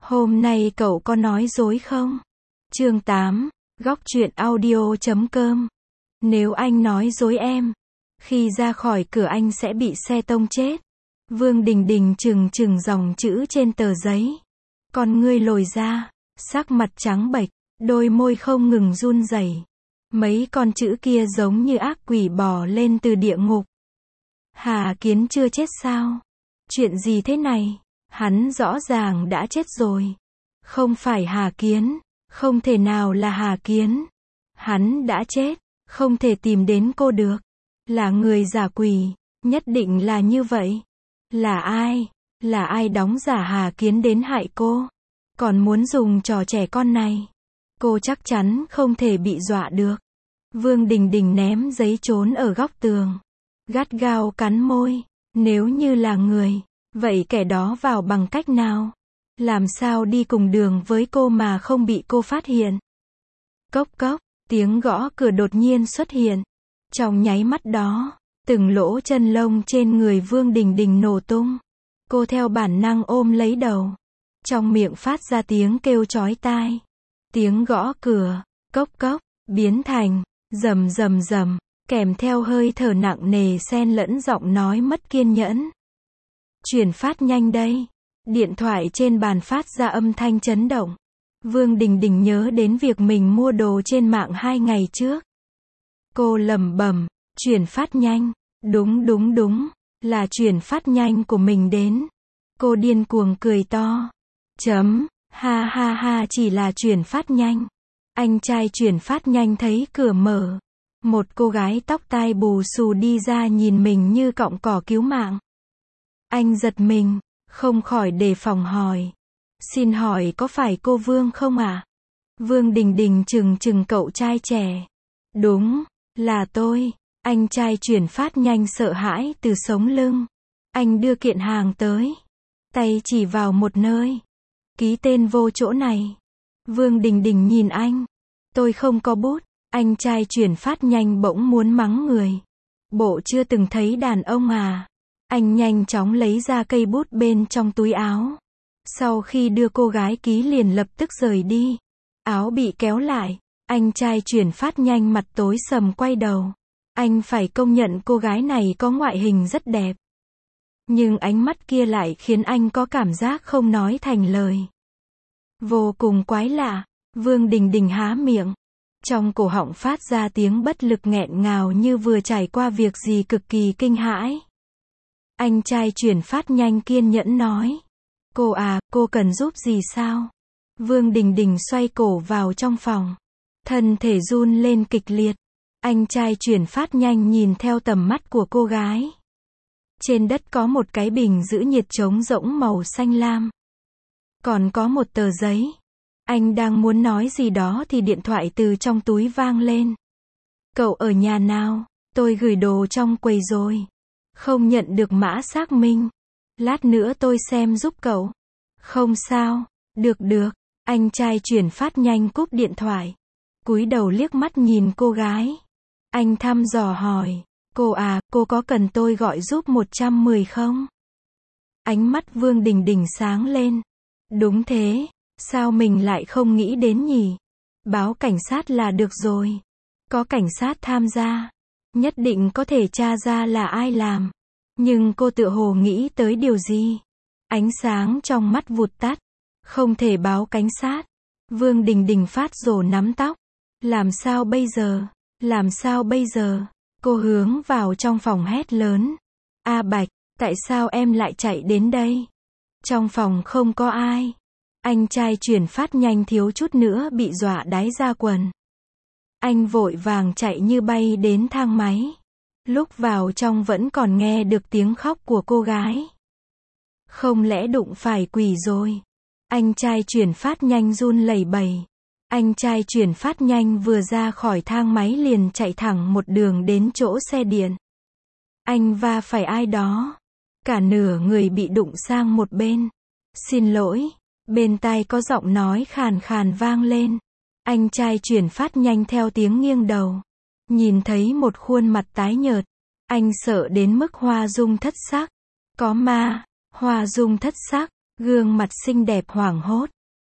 Hôm nay cậu có nói dối không? Chương 8, góc truyện audio.com. Nếu anh nói dối em, khi ra khỏi cửa anh sẽ bị xe tông chết. Vương Đình Đình trừng trừng dòng chữ trên tờ giấy. Con ngươi lồi ra, sắc mặt trắng bệch, đôi môi không ngừng run rẩy. Mấy con chữ kia giống như ác quỷ bò lên từ địa ngục. Hà Kiến chưa chết sao? Chuyện gì thế này? Hắn rõ ràng đã chết rồi. Không phải Hà Kiến, không thể nào là Hà Kiến. Hắn đã chết, không thể tìm đến cô được. Là người giả quỷ, nhất định là như vậy. Là ai? Là ai đóng giả Hà Kiến đến hại cô? Còn muốn dùng trò trẻ con này? Cô chắc chắn không thể bị dọa được. Vương Đình Đình ném giấy trốn ở góc tường. Gắt gao cắn môi. Nếu như là người, vậy kẻ đó vào bằng cách nào? Làm sao đi cùng đường với cô mà không bị cô phát hiện? Cốc cốc, tiếng gõ cửa đột nhiên xuất hiện. Trong nháy mắt đó, từng lỗ chân lông trên người Vương Đình Đình nổ tung. Cô theo bản năng ôm lấy đầu. Trong miệng phát ra tiếng kêu chói tai. Tiếng gõ cửa, cốc cốc, biến thành rầm rầm rầm, kèm theo hơi thở nặng nề xen lẫn giọng nói mất kiên nhẫn. Chuyển phát nhanh đây. Điện thoại trên bàn phát ra âm thanh chấn động. Vương Đình Đình nhớ đến việc mình mua đồ trên mạng 2 ngày trước. Cô lẩm bẩm, chuyển phát nhanh. Đúng, là chuyển phát nhanh của mình đến. Cô điên cuồng cười to. Ha ha ha, chỉ là chuyển phát nhanh. Anh trai chuyển phát nhanh thấy cửa mở. Một cô gái tóc tai bù xù đi ra nhìn mình như cọng cỏ cứu mạng. Anh giật mình, không khỏi đề phòng hỏi. Xin hỏi có phải cô Vương không ạ? Vương Đình Đình trừng trừng cậu trai trẻ. Đúng, là tôi. Anh trai chuyển phát nhanh sợ hãi từ sống lưng. Anh đưa kiện hàng tới. Tay chỉ vào một nơi. Ký tên vô chỗ này. Vương Đình Đình nhìn anh. Tôi không có bút. Anh trai chuyển phát nhanh bỗng muốn mắng người. Bộ chưa từng thấy đàn ông à? Anh nhanh chóng lấy ra cây bút bên trong túi áo. Sau khi đưa cô gái ký liền lập tức rời đi. Áo bị kéo lại. Anh trai chuyển phát nhanh mặt tối sầm quay đầu. Anh phải công nhận cô gái này có ngoại hình rất đẹp. Nhưng ánh mắt kia lại khiến anh có cảm giác không nói thành lời. Vô cùng quái lạ. Vương Đình Đình há miệng. Trong cổ họng phát ra tiếng bất lực nghẹn ngào như vừa trải qua việc gì cực kỳ kinh hãi. Anh trai chuyển phát nhanh kiên nhẫn nói. Cô à, cô cần giúp gì sao? Vương Đình Đình xoay cổ vào trong phòng. Thân thể run lên kịch liệt. Anh trai chuyển phát nhanh nhìn theo tầm mắt của cô gái. Trên đất có một cái bình giữ nhiệt trống rỗng màu xanh lam. Còn có một tờ giấy. Anh đang muốn nói gì đó thì điện thoại từ trong túi vang lên. Cậu ở nhà nào? Tôi gửi đồ trong quầy rồi. Không nhận được mã xác minh. Lát nữa tôi xem giúp cậu. Không sao. Được. Anh trai chuyển phát nhanh cúp điện thoại. Cúi đầu liếc mắt nhìn cô gái. Anh thăm dò hỏi. Cô à, cô có cần tôi gọi giúp 110 không? Ánh mắt Vương Đình Đình sáng lên. Đúng thế. Sao mình lại không nghĩ đến nhỉ? Báo cảnh sát là được rồi. Có cảnh sát tham gia. Nhất định có thể tra ra là ai làm. Nhưng cô tựa hồ nghĩ tới điều gì? Ánh sáng trong mắt vụt tắt. Không thể báo cảnh sát. Vương Đình Đình phát rồ nắm tóc. Làm sao bây giờ? Cô hướng vào trong phòng hét lớn. A Bạch, tại sao em lại chạy đến đây? Trong phòng không có ai. Anh trai chuyển phát nhanh thiếu chút nữa bị dọa đái ra quần. Anh vội vàng chạy như bay đến thang máy. Lúc vào trong vẫn còn nghe được tiếng khóc của cô gái. Không lẽ đụng phải quỷ rồi? Anh trai chuyển phát nhanh run lẩy bẩy. Anh trai chuyển phát nhanh vừa ra khỏi thang máy liền chạy thẳng một đường đến chỗ xe điện. Anh va phải ai đó. Cả nửa người bị đụng sang một bên. Xin lỗi. Bên tai có giọng nói khàn khàn vang lên. Anh trai chuyển phát nhanh theo tiếng nghiêng đầu. Nhìn thấy một khuôn mặt tái nhợt. Anh sợ đến mức hoa dung thất sắc. Có ma. Hoa dung thất sắc. Gương mặt xinh đẹp hoảng hốt.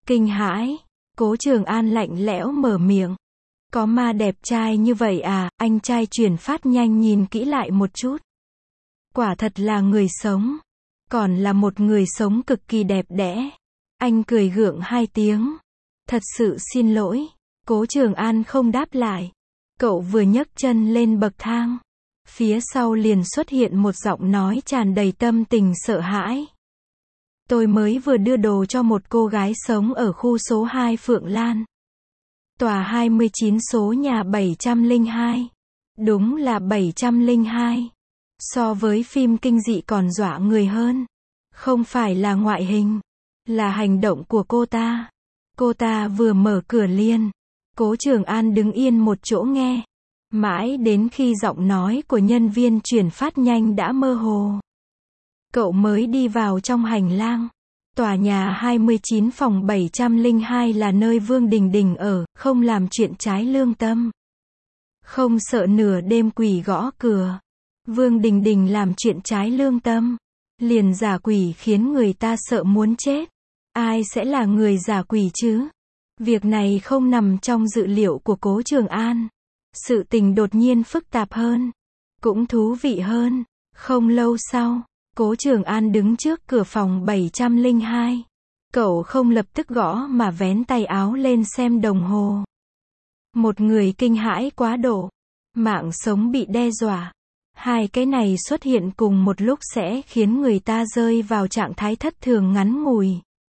Kinh hãi, Cố Trường An lạnh lẽo mở miệng. Có ma đẹp trai như vậy à? Anh trai chuyển phát nhanh nhìn kỹ lại một chút. Quả thật là người sống. Còn là một người sống cực kỳ đẹp đẽ. Anh cười gượng 2 tiếng. Thật sự xin lỗi. Cố Trường An không đáp lại. Cậu vừa nhấc chân lên bậc thang. Phía sau liền xuất hiện một giọng nói tràn đầy tâm tình sợ hãi. Tôi mới vừa đưa đồ cho một cô gái sống ở khu số 2 Phượng Lan. Tòa 29 số nhà 702. Đúng là 702. So với phim kinh dị còn dọa người hơn. Không phải là ngoại hình, là hành động của cô ta. Cô ta vừa mở cửa liền. Cố Trường An đứng yên một chỗ nghe. Mãi đến khi giọng nói của nhân viên chuyển phát nhanh đã mơ hồ. Cậu mới đi vào trong hành lang. Tòa nhà 29 phòng 702 là nơi Vương Đình Đình ở, không làm chuyện trái lương tâm. Không sợ nửa đêm quỷ gõ cửa. Vương Đình Đình làm chuyện trái lương tâm. Liền giả quỷ khiến người ta sợ muốn chết. Ai sẽ là người giả quỷ chứ? Việc này không nằm trong dự liệu của Cố Trường An. Sự tình đột nhiên phức tạp hơn. Cũng thú vị hơn. Không lâu sau, Cố Trường An đứng trước cửa phòng 702. Cậu không lập tức gõ mà vén tay áo lên xem đồng hồ. Một người kinh hãi quá độ. Mạng sống bị đe dọa. Hai cái này xuất hiện cùng một lúc sẽ khiến người ta rơi vào trạng thái thất thường ngắn ngủi.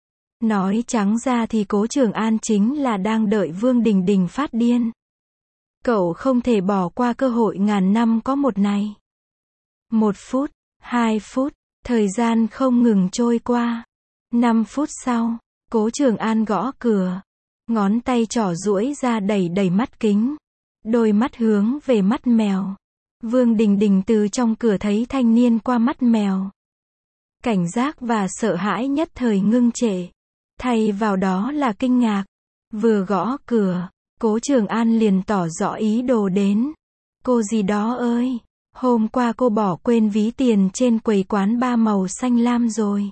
Nói trắng ra thì Cố Trường An chính là đang đợi Vương Đình Đình phát điên. Cậu không thể bỏ qua cơ hội ngàn năm có một này. 1 phút, 2 phút, thời gian không ngừng trôi qua. 5 phút sau, Cố Trường An gõ cửa. Ngón tay trỏ duỗi ra đẩy đẩy mắt kính. Đôi mắt hướng về mắt mèo. Vương Đình Đình từ trong cửa thấy thanh niên qua mắt mèo. Cảnh giác và sợ hãi nhất thời ngưng trệ. Thay vào đó là kinh ngạc. Vừa gõ cửa, Cố Trường An liền tỏ rõ ý đồ đến. Cô gì đó ơi, hôm qua cô bỏ quên ví tiền trên quầy quán ba màu xanh lam rồi.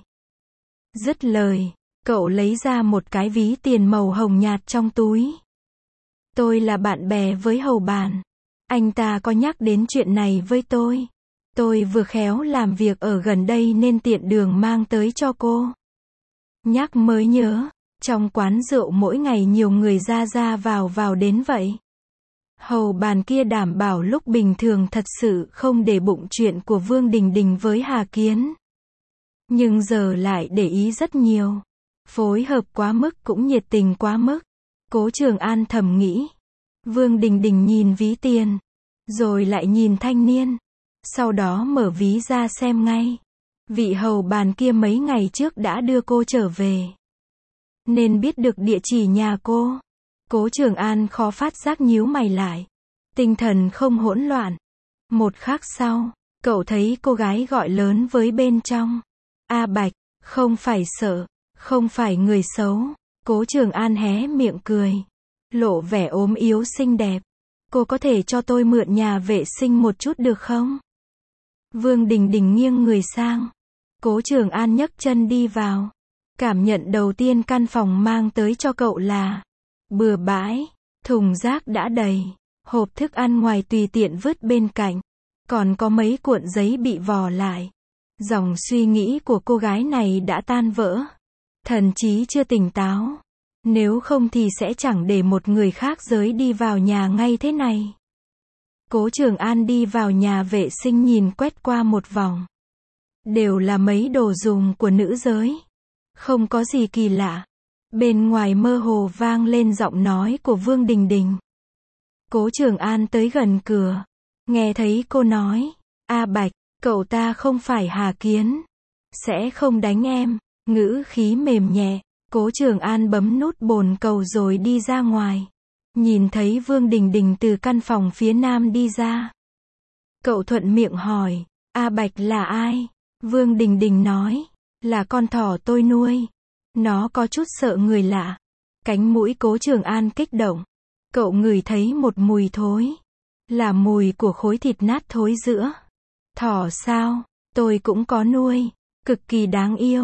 Dứt lời, cậu lấy ra một cái ví tiền màu hồng nhạt trong túi. Tôi là bạn bè với Hầu Bàn. Anh ta có nhắc đến chuyện này với tôi. Tôi vừa khéo làm việc ở gần đây nên tiện đường mang tới cho cô. Nhắc mới nhớ, trong quán rượu mỗi ngày nhiều người ra ra vào đến vậy. Hầu Bàn kia đảm bảo lúc bình thường thật sự không để bụng chuyện của Vương Đình Đình với Hà Kiến. Nhưng giờ lại để ý rất nhiều. Phối hợp quá mức cũng nhiệt tình quá mức. Cố Trường An thầm nghĩ. Vương Đình Đình nhìn ví tiền. Rồi lại nhìn thanh niên. Sau đó mở ví ra xem ngay. Vị Hầu Bàn kia mấy ngày trước đã đưa cô trở về. Nên biết được địa chỉ nhà cô. Cố Trường An khó phát giác nhíu mày lại. Tinh thần không hỗn loạn. Một khắc sau, cậu thấy cô gái gọi lớn với bên trong. A Bạch, không phải sợ, không phải người xấu. Cố Trường An hé miệng cười. Lộ vẻ ốm yếu xinh đẹp. Cô có thể cho tôi mượn nhà vệ sinh một chút được không? Vương Đình Đình nghiêng người sang. Cố Trường An nhấc chân đi vào. Cảm nhận đầu tiên căn phòng mang tới cho cậu là bừa bãi, thùng rác đã đầy, hộp thức ăn ngoài tùy tiện vứt bên cạnh, còn có mấy cuộn giấy bị vò lại. Dòng suy nghĩ của cô gái này đã tan vỡ. Thần trí chưa tỉnh táo. Nếu không thì sẽ chẳng để một người khác giới đi vào nhà ngay thế này. Cố Trường An đi vào nhà vệ sinh nhìn quét qua một vòng. Đều là mấy đồ dùng của nữ giới. Không có gì kỳ lạ. Bên ngoài mơ hồ vang lên giọng nói của Vương Đình Đình. Cố Trường An tới gần cửa. Nghe thấy cô nói. A Bạch, cậu ta không phải Hà Kiến. Sẽ không đánh em. Ngữ khí mềm nhẹ. Cố Trường An bấm nút bồn cầu rồi đi ra ngoài. Nhìn thấy Vương Đình Đình từ căn phòng phía nam đi ra. Cậu thuận miệng hỏi. A Bạch là ai? Vương Đình Đình nói. Là con thỏ tôi nuôi. Nó có chút sợ người lạ. Cánh mũi Cố Trường An kích động. Cậu ngửi thấy một mùi thối. Là mùi của khối thịt nát thối giữa. Thỏ sao? Tôi cũng có nuôi. Cực kỳ đáng yêu.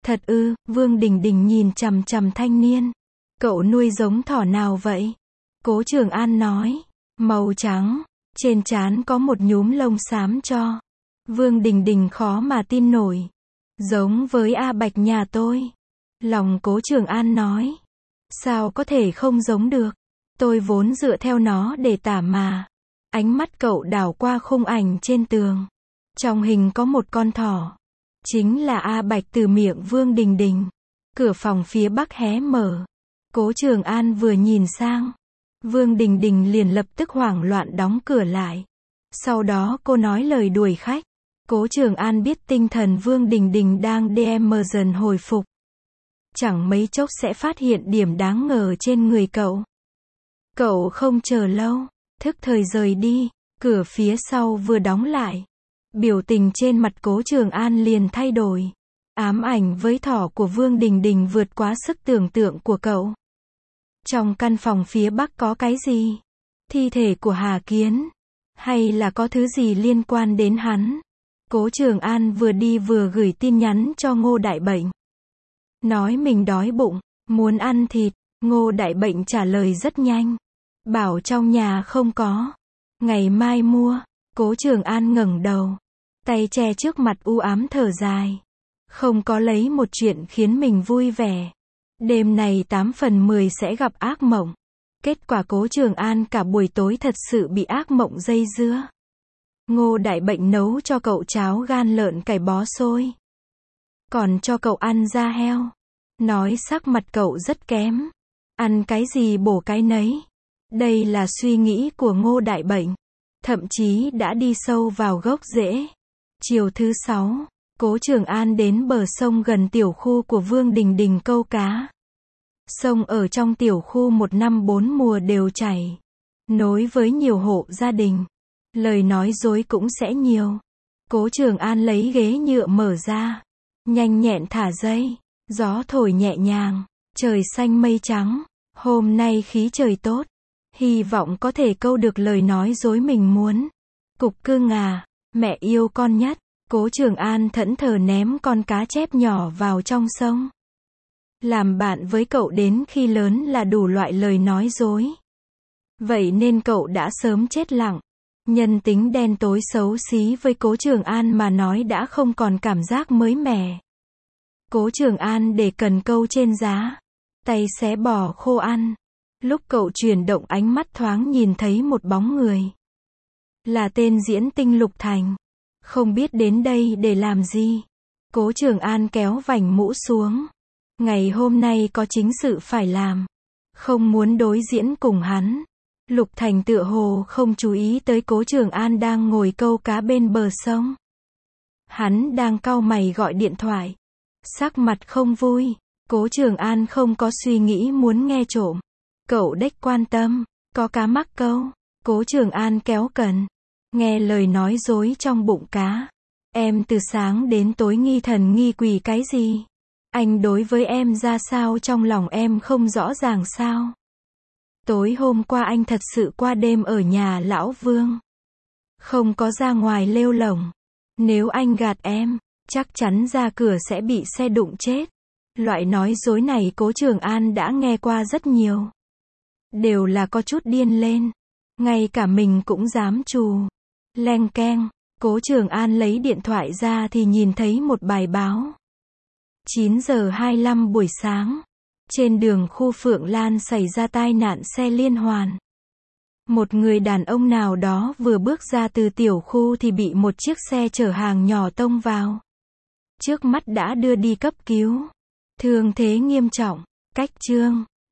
Thật ư? Vương Đình Đình nhìn chằm chằm thanh niên. Cậu nuôi giống thỏ nào vậy? Cố Trường An nói. Màu trắng, trên trán có một nhúm lông xám cho. Vương Đình Đình khó mà tin nổi. Giống với A Bạch nhà tôi. Lòng Cố Trường An nói. Sao có thể không giống được? Tôi vốn dựa theo nó để tả mà. Ánh mắt cậu đảo qua khung ảnh trên tường. Trong hình có một con thỏ. Chính là A Bạch từ miệng Vương Đình Đình. Cửa phòng phía bắc hé mở. Cố Trường An vừa nhìn sang. Vương Đình Đình liền lập tức hoảng loạn đóng cửa lại. Sau đó cô nói lời đuổi khách. Cố Trường An biết tinh thần Vương Đình Đình đang dần hồi phục. Chẳng mấy chốc sẽ phát hiện điểm đáng ngờ trên người cậu. Cậu không chờ lâu, thức thời rời đi, cửa phía sau vừa đóng lại. Biểu tình trên mặt Cố Trường An liền thay đổi. Ám ảnh với thỏ của Vương Đình Đình vượt quá sức tưởng tượng của cậu. Trong căn phòng phía bắc có cái gì? Thi thể của Hà Kiến? Hay là có thứ gì liên quan đến hắn? Cố Trường An vừa đi vừa gửi tin nhắn cho Ngô Đại Bệnh. Nói mình đói bụng, muốn ăn thịt. Ngô Đại Bệnh trả lời rất nhanh. Bảo trong nhà không có. Ngày mai mua. Cố Trường An ngẩng đầu. Tay che trước mặt u ám thở dài. Không có lấy một chuyện khiến mình vui vẻ. Đêm này 8 phần 10 sẽ gặp ác mộng. Kết quả Cố Trường An cả buổi tối thật sự bị ác mộng dây dưa. Ngô Đại Bệnh nấu cho cậu cháo gan lợn cải bó xôi. Còn cho cậu ăn da heo. Nói sắc mặt cậu rất kém. Ăn cái gì bổ cái nấy. Đây là suy nghĩ của Ngô Đại Bệnh. Thậm chí đã đi sâu vào gốc rễ. Chiều thứ 6, Cố Trường An đến bờ sông gần tiểu khu của Vương Đình Đình câu cá. Sông ở trong tiểu khu 1 năm 4 mùa đều chảy. Nối với nhiều hộ gia đình. Lời nói dối cũng sẽ nhiều. Cố Trường An lấy ghế nhựa mở ra. Nhanh nhẹn thả dây. Gió thổi nhẹ nhàng. Trời xanh mây trắng. Hôm nay khí trời tốt. Hy vọng có thể câu được lời nói dối mình muốn. Cục cưng à, mẹ yêu con nhất. Cố Trường An thẫn thờ ném con cá chép nhỏ vào trong sông. Làm bạn với cậu đến khi lớn là đủ loại lời nói dối. Vậy nên cậu đã sớm chết lặng. Nhân tính đen tối xấu xí với Cố Trường An mà nói đã không còn cảm giác mới mẻ. Cố Trường An để cần câu trên giá. Tay xé bò khô ăn. Lúc cậu chuyển động ánh mắt thoáng nhìn thấy một bóng người. Là tên diễn tinh Lục Thành. Không biết đến đây để làm gì. Cố Trường An kéo vành mũ xuống. Ngày hôm nay có chính sự phải làm. Không muốn đối diễn cùng hắn. Lục Thành tựa hồ không chú ý tới Cố Trường An đang ngồi câu cá bên bờ sông. Hắn đang cau mày gọi điện thoại. Sắc mặt không vui. Cố Trường An không có suy nghĩ muốn nghe trộm. Cậu đếch quan tâm. Có cá mắc câu. Cố Trường An kéo cần. Nghe lời nói dối trong bụng cá. Em từ sáng đến tối nghi thần nghi quỷ cái gì? Anh đối với em ra sao trong lòng em không rõ ràng sao? Tối hôm qua anh thật sự qua đêm ở nhà lão Vương. Không có ra ngoài lêu lổng. Nếu anh gạt em, chắc chắn ra cửa sẽ bị xe đụng chết. Loại nói dối này Cố Trường An đã nghe qua rất nhiều. Đều là có chút điên lên. Ngay cả mình cũng dám trù. Leng keng. Cố Trường An lấy điện thoại ra thì nhìn thấy một bài báo. 9 giờ 25 buổi sáng. Trên đường khu Phượng Lan xảy ra tai nạn xe liên hoàn. Một người đàn ông nào đó vừa bước ra từ tiểu khu thì bị một chiếc xe chở hàng nhỏ tông vào. Trước mắt đã đưa đi cấp cứu. Thương thế nghiêm trọng. Cách chương